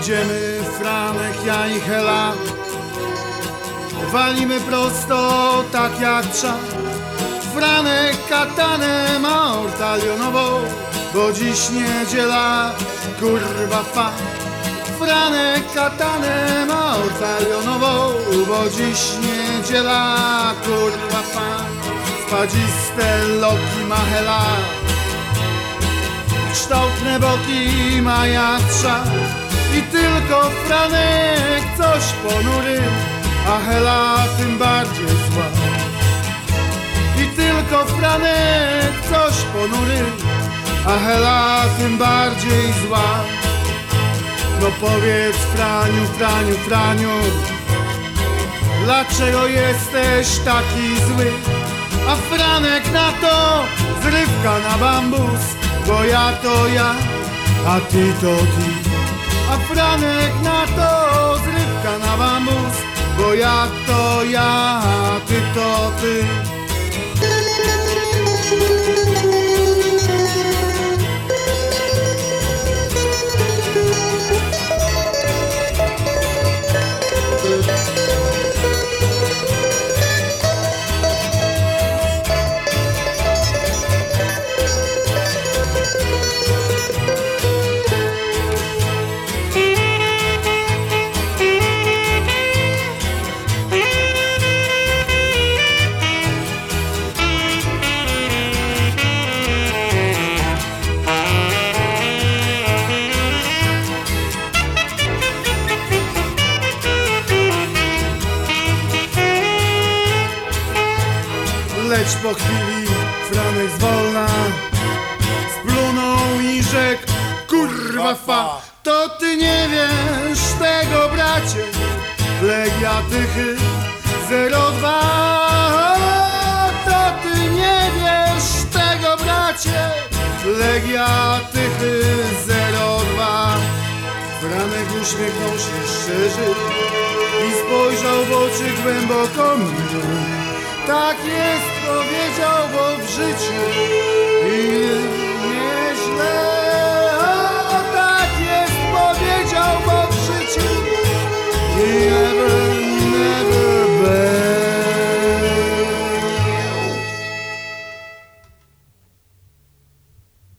Idziemy Franek, ja i Hela, walimy prosto tak jak trzeba. Franek katanę ma ortalionową, bo dziś niedziela, kurwa fa. Franek katanę ma ortalionową, bo dziś niedziela, kurwa fa. Spadziste loki ma Hela, kształtne boki ma jak trza. I tylko Franek coś ponury, a Hela tym bardziej zła. I tylko Franek coś ponury, a Hela tym bardziej zła. No powiedz Franiu, Franiu, Franiu, dlaczego jesteś taki zły? A Franek na to zrywka na bambus, bo ja to ja, a ty to ty. A Franek na to zrywka na bambus, bo ja to ja, a ty to ty. Lecz po chwili Franek zwolna splunął i rzekł: kurwa fa, to ty nie wiesz tego, bracie. Legia Tychy 02. To ty nie wiesz tego, bracie. Legia Tychy 02. Franek uśmiechnął się szczerze i spojrzał w oczy głęboko mnie. Tak jest, powiedział, bo w życiu i nieźle.